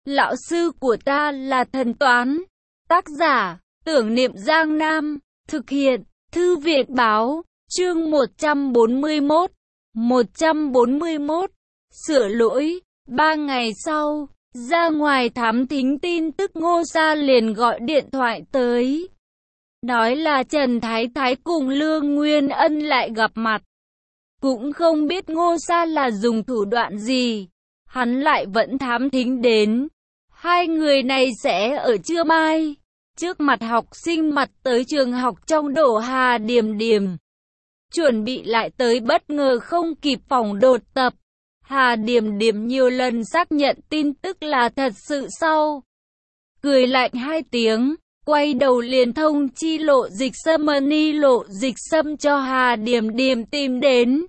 Lão sư của ta là thần toán. Tác giả, Tưởng Niệm Giang Nam. Thực hiện, Thư viện Báo. Chương 141. 141. Sửa lỗi. 3 ngày sau, ra ngoài thám thính tin tức, Ngô Sa liền gọi điện thoại tới. Nói là Trần Thái Thái cùng Lương Nguyên Ân lại gặp mặt. Cũng không biết Ngô Sa là dùng thủ đoạn gì, hắn lại vẫn thám thính đến. Hai người này sẽ ở trưa mai, trước mặt học sinh mặt tới trường học trong đổ Hà Điềm Điềm. Chuẩn bị lại tới bất ngờ không kịp phòng đột tập. Hà Điềm Điềm nhiều lần xác nhận tin tức là thật sự sau. Cười lạnh 2 tiếng, quay đầu liền thông chi Lộ Dịch Sâm. Lộ Dịch Sâm cho Hà Điềm Điềm tìm đến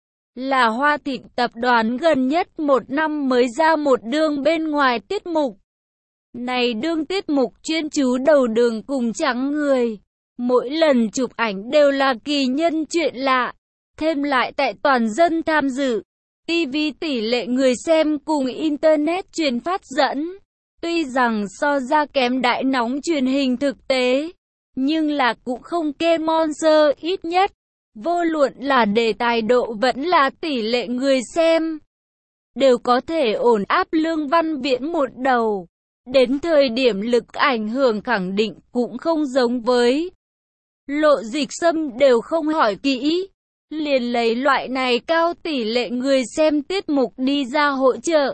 là Hoa Thịnh tập đoàn, gần nhất 1 năm mới ra một đương bên ngoài tiết mục. Này đương tiết mục chuyên chú đầu đường cùng trắng người. Mỗi lần chụp ảnh đều là kỳ nhân chuyện lạ. Thêm lại tại toàn dân tham dự. TV tỷ lệ người xem cùng Internet truyền phát dẫn. Tuy rằng so ra kém Đại Nóng truyền hình thực tế, nhưng là cũng không kê Monster, ít nhất. Vô luận là đề tài độ vẫn là tỷ lệ người xem, đều có thể ổn áp Lương Văn Viễn một đầu. Đến thời điểm lực ảnh hưởng khẳng định cũng không giống với Lộ Dịch Sâm, đều không hỏi kỹ, liền lấy loại này cao tỷ lệ người xem tiết mục đi ra hỗ trợ.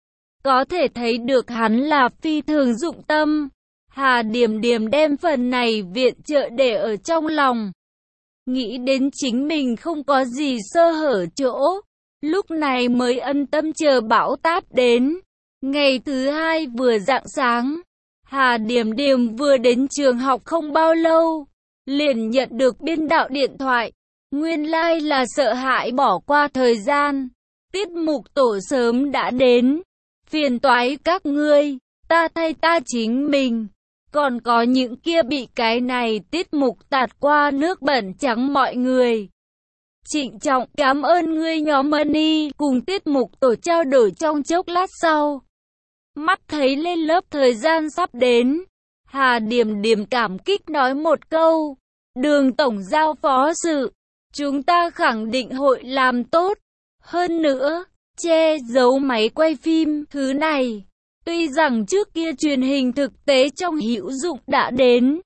Có thể thấy được hắn là phi thường dụng tâm. Hà Điềm Điềm đem phần này viện trợ để ở trong lòng. Nghĩ đến chính mình không có gì sơ hở chỗ, lúc này mới ân tâm chờ bão táp đến. Ngày thứ 2 vừa rạng sáng, Hà Điềm Điềm vừa đến trường học không bao lâu, liền nhận được biên đạo điện thoại. Nguyên lai là sợ hãi bỏ qua thời gian, tiết mục tổ sớm đã đến. Phiền toái các ngươi, ta thay ta chính mình. Còn có những kia bị cái này tiết mục tạt qua nước bẩn trắng mọi người. Trịnh trọng cảm ơn ngươi nhóm Money. Cùng tiết mục tổ trao đổi trong chốc lát sau. Mắt thấy lên lớp thời gian sắp đến, Hà Điềm Điềm cảm kích nói một câu. Đường tổng giao phó sự, chúng ta khẳng định hội làm tốt. Hơn nữa, che giấu máy quay phim thứ này, tuy rằng trước kia truyền hình thực tế trong hữu dụng đã đến,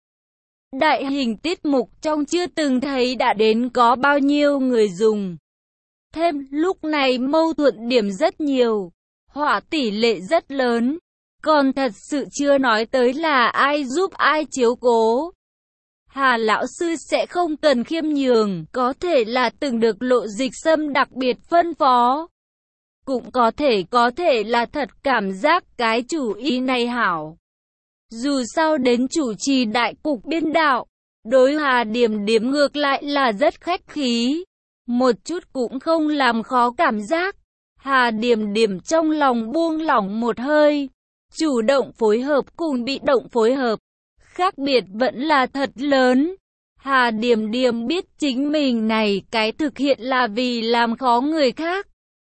đại hình tiết mục trong chưa từng thấy đã đến có bao nhiêu người dùng. Thêm lúc này mâu thuẫn điểm rất nhiều, họa tỷ lệ rất lớn, còn thật sự chưa nói tới là ai giúp ai chiếu cố. Hà lão sư sẽ không cần khiêm nhường, có thể là từng được Lộ Dịch Sâm đặc biệt phân phó. Cũng có thể là thật cảm giác cái chủ ý này hảo. Dù sao đến chủ trì đại cục biên đạo, đối Hà Điềm Điềm ngược lại là rất khách khí, một chút cũng không làm khó cảm giác. Hà Điềm Điềm trong lòng buông lỏng một hơi, chủ động phối hợp cùng bị động phối hợp, khác biệt vẫn là thật lớn. Hà Điềm Điềm biết chính mình này cái thực hiện là vì làm khó người khác.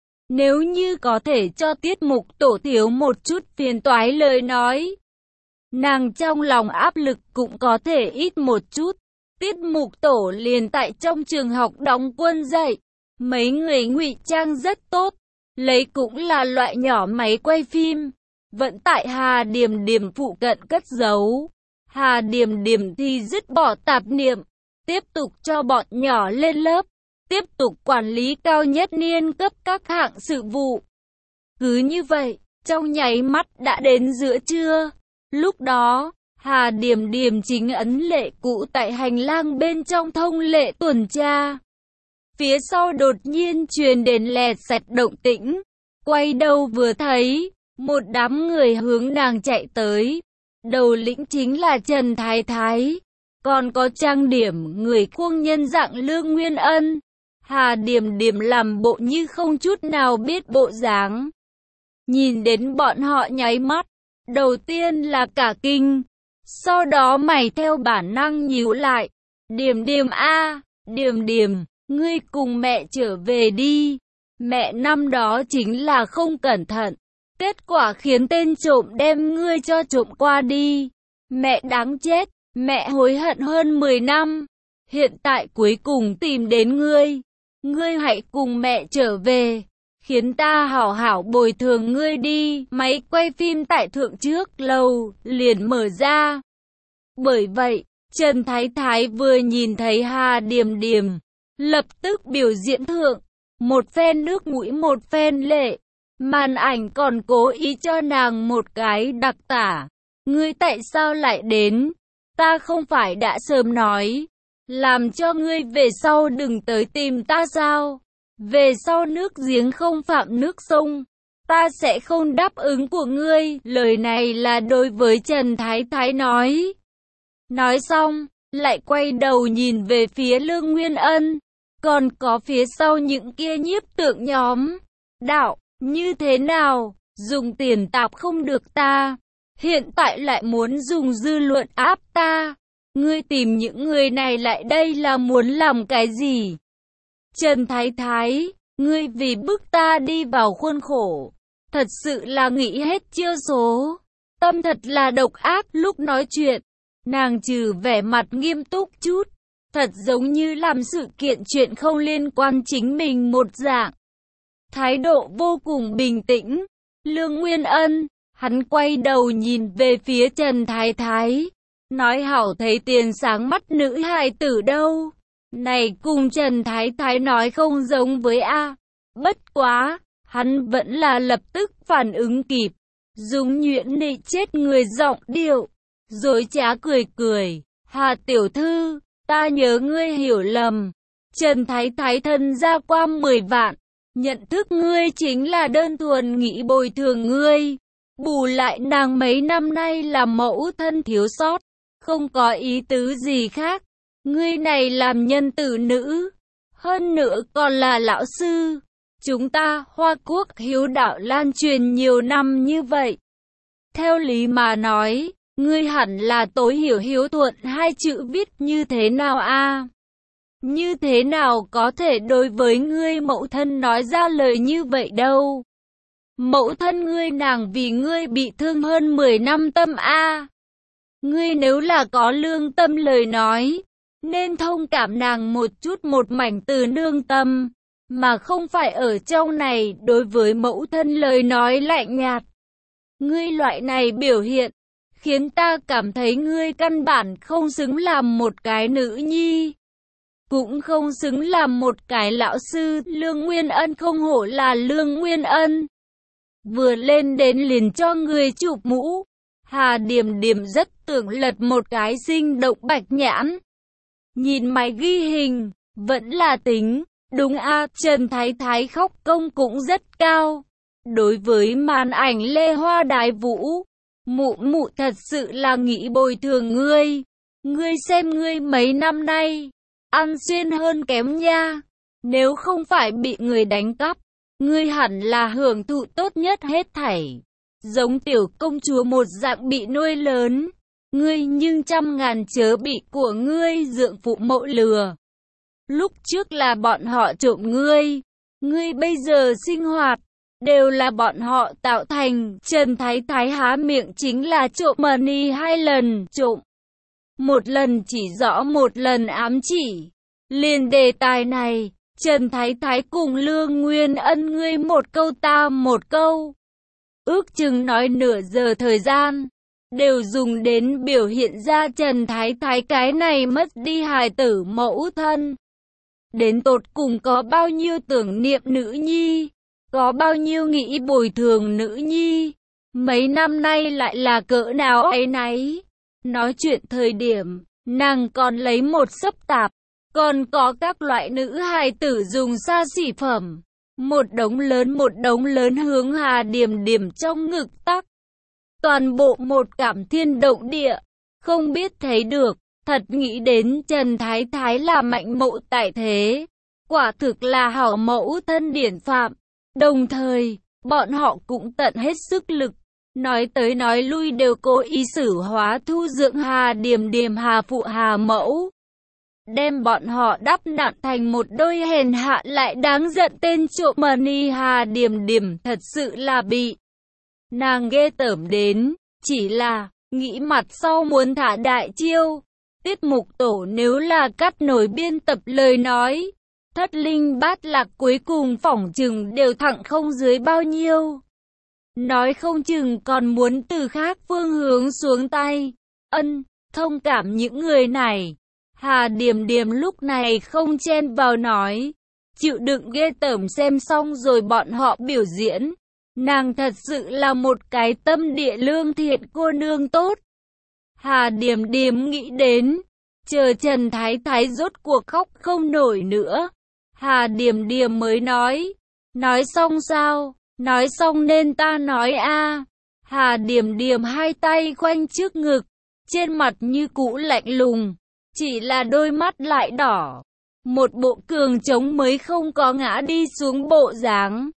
Nếu như có thể cho tiết mục tổ thiếu một chút phiền toái lời nói, nàng trong lòng áp lực cũng có thể ít một chút. Tiết mục tổ liền tại trong trường học đóng quân dạy, mấy người ngụy trang rất tốt, lấy cũng là loại nhỏ máy quay phim, vẫn tại Hà Điềm Điềm phụ cận cất giấu. Hà Điềm Điềm thì dứt bỏ tạp niệm, tiếp tục cho bọn nhỏ lên lớp, tiếp tục quản lý cao nhất niên cấp các hạng sự vụ. Cứ như vậy, trong nháy mắt đã đến giữa trưa. Lúc đó, Hà Điềm Điềm chính ấn lệ cũ tại hành lang bên trong thông lệ tuần tra. Phía sau đột nhiên truyền đến lẹt xẹt động tĩnh. Quay đầu vừa thấy, một đám người hướng nàng chạy tới. Đầu lĩnh chính là Trần Thái Thái, còn có trang điểm người khuôn nhân dạng Lương Nguyên Ân. Hà Điềm Điềm làm bộ như không chút nào biết bộ dáng. Nhìn đến bọn họ nháy mắt, đầu tiên là cả kinh, sau đó mày theo bản năng nhíu lại. Điềm Điềm a, Điềm Điềm, ngươi cùng mẹ trở về đi. Mẹ năm đó chính là không cẩn thận, Kết quả khiến tên trộm đem ngươi cho trộm qua đi. Mẹ đáng chết, mẹ hối hận hơn 10 năm. Hiện tại cuối cùng tìm đến ngươi. Ngươi hãy cùng mẹ trở về, khiến ta hảo hảo bồi thường ngươi đi. Máy quay phim tại thượng trước lầu liền mở ra. Bởi vậy, Trần Thái Thái vừa nhìn thấy Hà Điềm Điềm, lập tức biểu diễn thượng. Một phen nước mũi một phen lệ. Màn ảnh còn cố ý cho nàng một cái đặc tả. Ngươi tại sao lại đến? Ta không phải đã sớm nói, làm cho ngươi về sau đừng tới tìm ta sao? Về sau nước giếng không phạm nước sông, ta sẽ không đáp ứng của ngươi. Lời này là đối với Trần Thái Thái nói. Nói xong, lại quay đầu nhìn về phía Lương Nguyên Ân, còn có phía sau những kia nhiếp tượng nhóm. Đạo, như thế nào? Dùng tiền tạp không được ta, hiện tại lại muốn dùng dư luận áp ta. Ngươi tìm những người này lại đây là muốn làm cái gì? Trần Thái Thái, ngươi vì bức ta đi vào khuôn khổ, thật sự là nghĩ hết chiêu số. Tâm thật là độc ác. Lúc nói chuyện, nàng trừ vẻ mặt nghiêm túc chút, thật giống như làm sự kiện chuyện không liên quan chính mình một dạng. Thái độ vô cùng bình tĩnh. Lương Nguyên Ân, hắn quay đầu nhìn về phía Trần Thái Thái, nói hảo thấy tiền sáng mắt nữ hài tử đâu. Này cùng Trần Thái Thái nói không giống với A. Bất quá, hắn vẫn là lập tức phản ứng kịp, dùng nhuyễn nị chết người giọng điệu, dối trá cười cười. Hà tiểu thư, ta nhớ ngươi hiểu lầm. Trần Thái Thái thân ra qua 10 vạn. Nhận thức ngươi chính là đơn thuần nghĩ bồi thường ngươi. Bù lại nàng mấy năm nay là mẫu thân thiếu sót, không có ý tứ gì khác. Ngươi này làm nhân tử nữ, hơn nữa còn là lão sư. Chúng ta Hoa Quốc hiếu đạo lan truyền nhiều năm như vậy. Theo lý mà nói, ngươi hẳn là tối hiểu hiếu thuận hai chữ viết như thế nào a? Như thế nào có thể đối với ngươi mẫu thân nói ra lời như vậy đâu? Mẫu thân ngươi nàng vì ngươi bị thương hơn 10 năm tâm a. Ngươi nếu là có lương tâm lời nói, nên thông cảm nàng một chút, một mảnh từ nương tâm, mà không phải ở trong này đối với mẫu thân lời nói lạnh nhạt. Ngươi loại này biểu hiện, khiến ta cảm thấy ngươi căn bản không xứng làm một cái nữ nhi, cũng không xứng làm một cái lão sư. Lương Nguyên Ân không hổ là Lương Nguyên Ân, vừa lên đến liền cho người chụp mũ. Hà Điềm Điềm rất tưởng lật một cái sinh động bạch nhãn. Nhìn máy ghi hình, vẫn là tính, đúng a. Trần Thái Thái khóc công cũng rất cao. Đối với màn ảnh Lê Hoa Đái Vũ, mụ thật sự là nghĩ bồi thường ngươi. Ngươi xem ngươi mấy năm nay, ăn xuyên hơn kém nha. Nếu không phải bị người đánh cắp, ngươi hẳn là hưởng thụ tốt nhất hết thảy. Giống tiểu công chúa một dạng bị nuôi lớn. Ngươi nhưng trăm ngàn chớ bị của ngươi dượng phụ mẫu lừa. Lúc trước là bọn họ trộm ngươi. Ngươi bây giờ sinh hoạt, đều là bọn họ tạo thành. Trần Thái Thái há miệng chính là trộm money 2 lần trộm. Một lần chỉ rõ, một lần ám chỉ. Liền đề tài này, Trần Thái Thái cùng Lương Nguyên Ân ngươi một câu ta một câu. Ước chừng nói nửa giờ thời gian, đều dùng đến biểu hiện ra Trần Thái Thái cái này mất đi hài tử mẫu thân. Đến tột cùng có bao nhiêu tưởng niệm nữ nhi, có bao nhiêu nghĩ bồi thường nữ nhi, mấy năm nay lại là cỡ nào áy náy. Nói chuyện thời điểm, nàng còn lấy một xấp tạp, còn có các loại nữ hài tử dùng xa xỉ phẩm. Một đống lớn hướng Hà Điềm Điềm trong ngực tắc. Toàn bộ một cảm thiên động địa, không biết thấy được, thật nghĩ đến Trần Thái Thái là mạnh mẫu tại thế. Quả thực là hảo mẫu thân điển phạm. Đồng thời, bọn họ cũng tận hết sức lực, nói tới nói lui đều cố ý xử hóa thu dưỡng Hà Điềm Điềm Hà phụ Hà mẫu. Đem bọn họ đắp nặn thành một đôi hèn hạ lại đáng giận tên trộm money. Hà Điềm Điềm thật sự là bị Nàng ghê tởm đến, chỉ là, nghĩ mặt sau muốn thả đại chiêu. Tiết mục tổ nếu là cắt nổi biên tập lời nói, thất linh bát lạc cuối cùng phỏng chừng đều thẳng không dưới bao nhiêu. Nói không chừng còn muốn từ khác phương hướng xuống tay. Thông cảm những người này. Hà Điềm Điềm lúc này không chen vào nói. Chịu đựng ghê tởm xem xong rồi bọn họ biểu diễn. Nàng thật sự là một cái tâm địa lương thiện cô nương tốt. Hà Điềm Điềm nghĩ đến. Chờ Trần Thái Thái rốt cuộc khóc không nổi nữa. Hà Điềm Điềm mới nói. Nói xong sao? Nói xong nên ta nói a. Hà Điềm Điềm hai tay khoanh trước ngực. Trên mặt như cũ lạnh lùng. Chỉ là đôi mắt lại đỏ. Một bộ cường trống mới không có ngã đi xuống bộ dáng.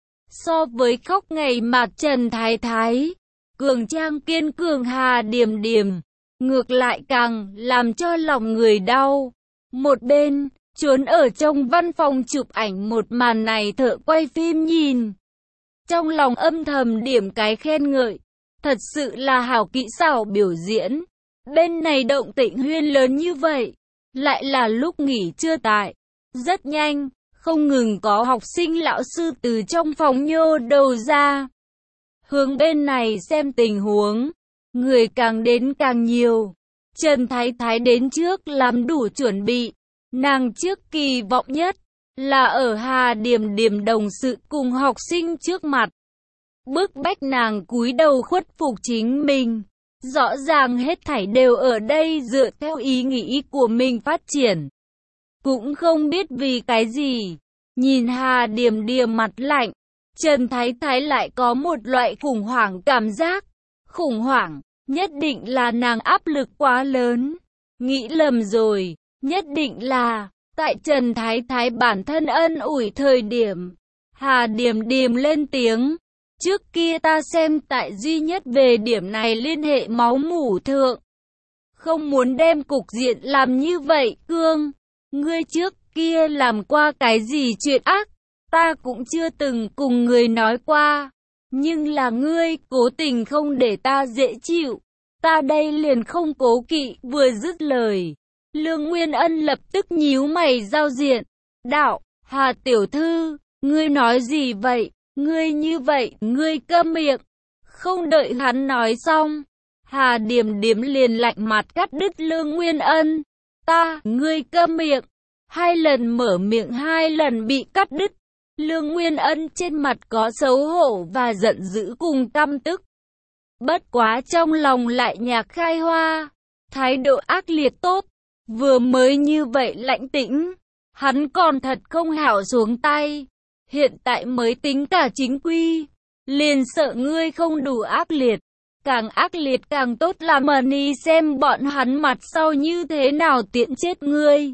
So với khóc ngày mặt Trần Thái Thái, cường trang kiên cường Hà Điềm Điềm, ngược lại càng làm cho lòng người đau. Một bên, trốn ở trong văn phòng chụp ảnh một màn này thợ quay phim nhìn. Trong lòng âm thầm điểm cái khen ngợi. Thật sự là hảo kỹ xảo biểu diễn. Bên này động tĩnh huyên lớn như vậy. Lại là lúc nghỉ trưa tại. Rất nhanh, không ngừng có học sinh lão sư từ trong phòng nhô đầu ra. Hướng bên này xem tình huống. Người càng đến càng nhiều. Trần Thái Thái đến trước làm đủ chuẩn bị. Nàng trước kỳ vọng nhất là ở Hà Điềm Điềm đồng sự cùng học sinh trước mặt. Bức bách nàng cúi đầu khuất phục chính mình. Rõ ràng hết thảy đều ở đây dựa theo ý nghĩ của mình phát triển. Cũng không biết vì cái gì. Nhìn Hà Điềm Điềm mặt lạnh, Trần Thái Thái lại có một loại khủng hoảng cảm giác. Khủng hoảng, nhất định là nàng áp lực quá lớn. Nghĩ lầm rồi, nhất định là, tại Trần Thái Thái bản thân ân ủi thời điểm. Hà Điềm Điềm lên tiếng. Trước kia ta xem tại duy nhất về điểm này liên hệ máu mủ thượng. Không muốn đem cục diện làm như vậy, Cương. Ngươi trước kia làm qua cái gì chuyện ác, ta cũng chưa từng cùng người nói qua. Nhưng là ngươi cố tình không để ta dễ chịu. Ta đây liền không cố kỵ, vừa dứt lời. Lương Nguyên Ân lập tức nhíu mày giao diện. Đạo, Hà tiểu thư, ngươi nói gì vậy? Ngươi như vậy, ngươi câm miệng. Không đợi hắn nói xong, Hà Điềm Điềm liền lạnh mặt cắt đứt Lương Nguyên Ân. Ngươi câm miệng. Hai lần mở miệng, hai lần bị cắt đứt. Lương Nguyên Ân trên mặt có xấu hổ và giận dữ cùng căm tức. Bất quá trong lòng lại nhạc khai hoa. Thái độ ác liệt tốt. Vừa mới như vậy lãnh tĩnh. Hắn còn thật không hảo xuống tay. Hiện tại mới tính cả chính quy. Liền sợ ngươi không đủ ác liệt. Càng ác liệt càng tốt là money xem bọn hắn mặt sau như thế nào tiện chết ngươi.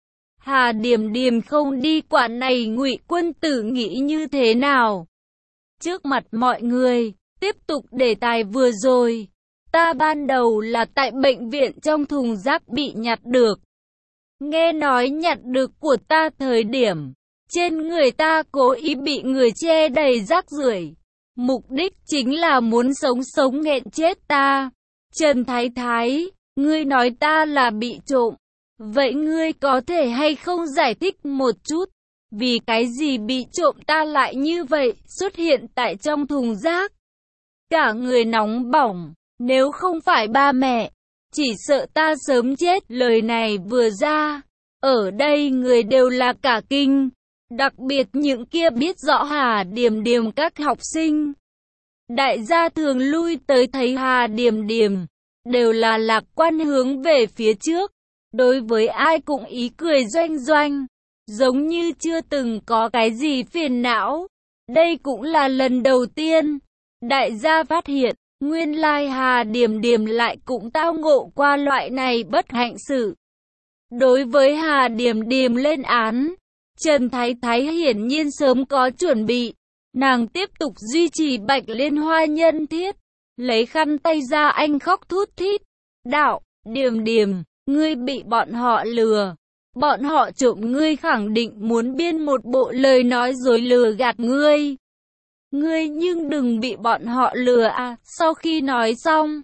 Hà Điềm Điềm không đi quản này Ngụy Quân Tử nghĩ như thế nào. Trước mặt mọi người, tiếp tục đề tài vừa rồi. Ta ban đầu là tại bệnh viện trong thùng rác bị nhặt được. Nghe nói nhặt được của ta thời điểm, trên người ta cố ý bị người che đầy rác rưởi. Mục đích chính là muốn sống nghẹn chết ta. Trần Thái Thái, ngươi nói ta là bị trộm. Vậy ngươi có thể hay không giải thích một chút? Vì cái gì bị trộm ta lại như vậy xuất hiện tại trong thùng rác? Cả người nóng bỏng, nếu không phải ba mẹ, chỉ sợ ta sớm chết. Lời này vừa ra, ở đây người đều là cả kinh. Đặc biệt những kia biết rõ Hà Điềm Điềm các học sinh. Đại gia thường lui tới thấy Hà Điềm Điềm, đều là lạc quan hướng về phía trước. Đối với ai cũng ý cười doanh doanh, giống như chưa từng có cái gì phiền não. Đây cũng là lần đầu tiên, đại gia phát hiện, nguyên lai Hà Điềm Điềm lại cũng tao ngộ qua loại này bất hạnh sự. Đối với Hà Điềm Điềm lên án, Trần Thái Thái hiển nhiên sớm có chuẩn bị. Nàng tiếp tục duy trì Bạch Liên Hoa nhân thiết, lấy khăn tay ra anh khóc thút thít. Đạo, Điềm Điềm, ngươi bị bọn họ lừa. Bọn họ trộm ngươi, khẳng định muốn biên một bộ lời nói dối lừa gạt ngươi. Ngươi nhưng đừng bị bọn họ lừa à. Sau khi nói xong,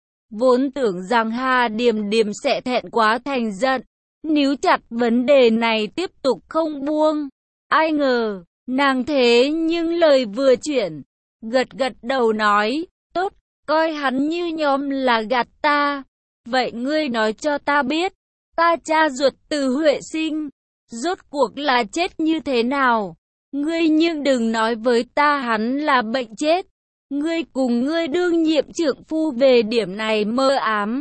vốn tưởng rằng Hà Điềm Điềm sẽ thẹn quá thành giận, níu chặt vấn đề này tiếp tục không buông. Ai ngờ, nàng thế nhưng lời vừa chuyển, gật gật đầu nói, tốt, coi hắn như nhóm là gạt ta. Vậy ngươi nói cho ta biết, ta cha ruột Từ Huệ Sinh, rốt cuộc là chết như thế nào? Ngươi nhưng đừng nói với ta hắn là bệnh chết. Ngươi cùng ngươi đương nhiệm trượng phu về điểm này mơ ám,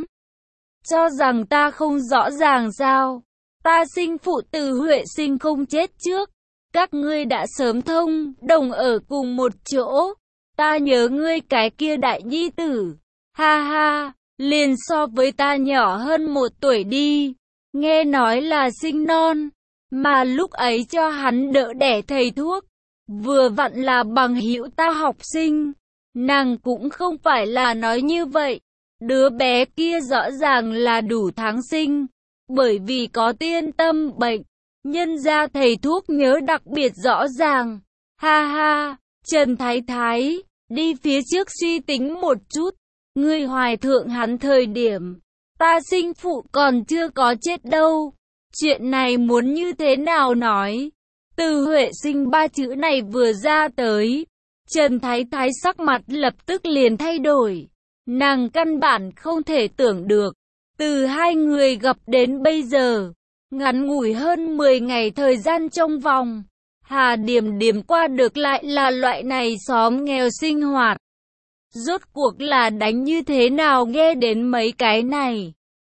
cho rằng ta không rõ ràng sao? Ta sinh phụ Từ Huệ Sinh không chết trước, các ngươi đã sớm thông đồng ở cùng một chỗ. Ta nhớ ngươi cái kia đại nhi tử, ha ha, liền so với ta nhỏ hơn 1 tuổi đi. Nghe nói là sinh non, mà lúc ấy cho hắn đỡ đẻ thầy thuốc, vừa vặn là bằng hữu ta học sinh. Nàng cũng không phải là nói như vậy, đứa bé kia rõ ràng là đủ tháng sinh, bởi vì có tiên tâm bệnh, nhân ra thầy thuốc nhớ đặc biệt rõ ràng. Ha ha, Trần Thái Thái, đi phía trước suy tính một chút, ngươi hoài thượng hắn thời điểm, ta sinh phụ còn chưa có chết đâu. Chuyện này muốn như thế nào nói? Từ Huệ Sinh 3 chữ này vừa ra tới, Trần Thái Thái sắc mặt lập tức liền thay đổi. Nàng căn bản không thể tưởng được, từ hai người gặp đến bây giờ, ngắn ngủi hơn 10 ngày thời gian trong vòng, Hà Điềm Điềm qua được lại là loại này xóm nghèo sinh hoạt. Rốt cuộc là đánh như thế nào nghe đến mấy cái này?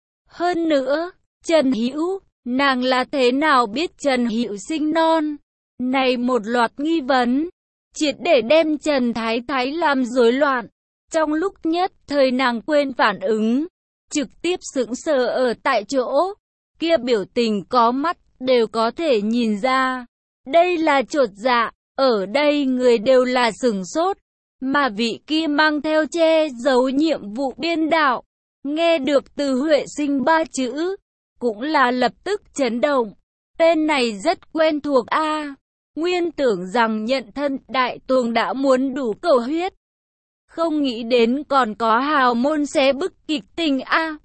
Hơn nữa, Trần Hữu, nàng là thế nào biết Trần Hữu sinh non? Này một loạt nghi vấn, triệt để đem Trần Thái Thái làm rối loạn. Trong lúc nhất thời nàng quên phản ứng, trực tiếp sững sờ ở tại chỗ, kia biểu tình có mắt đều có thể nhìn ra. Đây là chột dạ, ở đây người đều là sửng sốt, mà vị kia mang theo che giấu nhiệm vụ biên đạo, nghe được Từ Huệ Sinh 3 chữ, cũng là lập tức chấn động. Tên này rất quen thuộc a. Nguyên tưởng rằng nhận thân đại tuồng đã muốn đủ cầu huyết, không nghĩ đến còn có hào môn xé bức kịch tình a.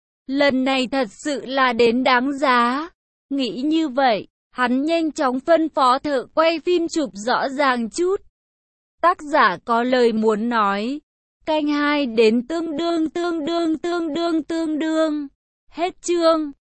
Lần này thật sự là đến đáng giá. Nghĩ như vậy, hắn nhanh chóng phân phó thợ quay phim chụp rõ ràng chút. Tác giả có lời muốn nói. Canh 2 đến tương đương. Hết chương.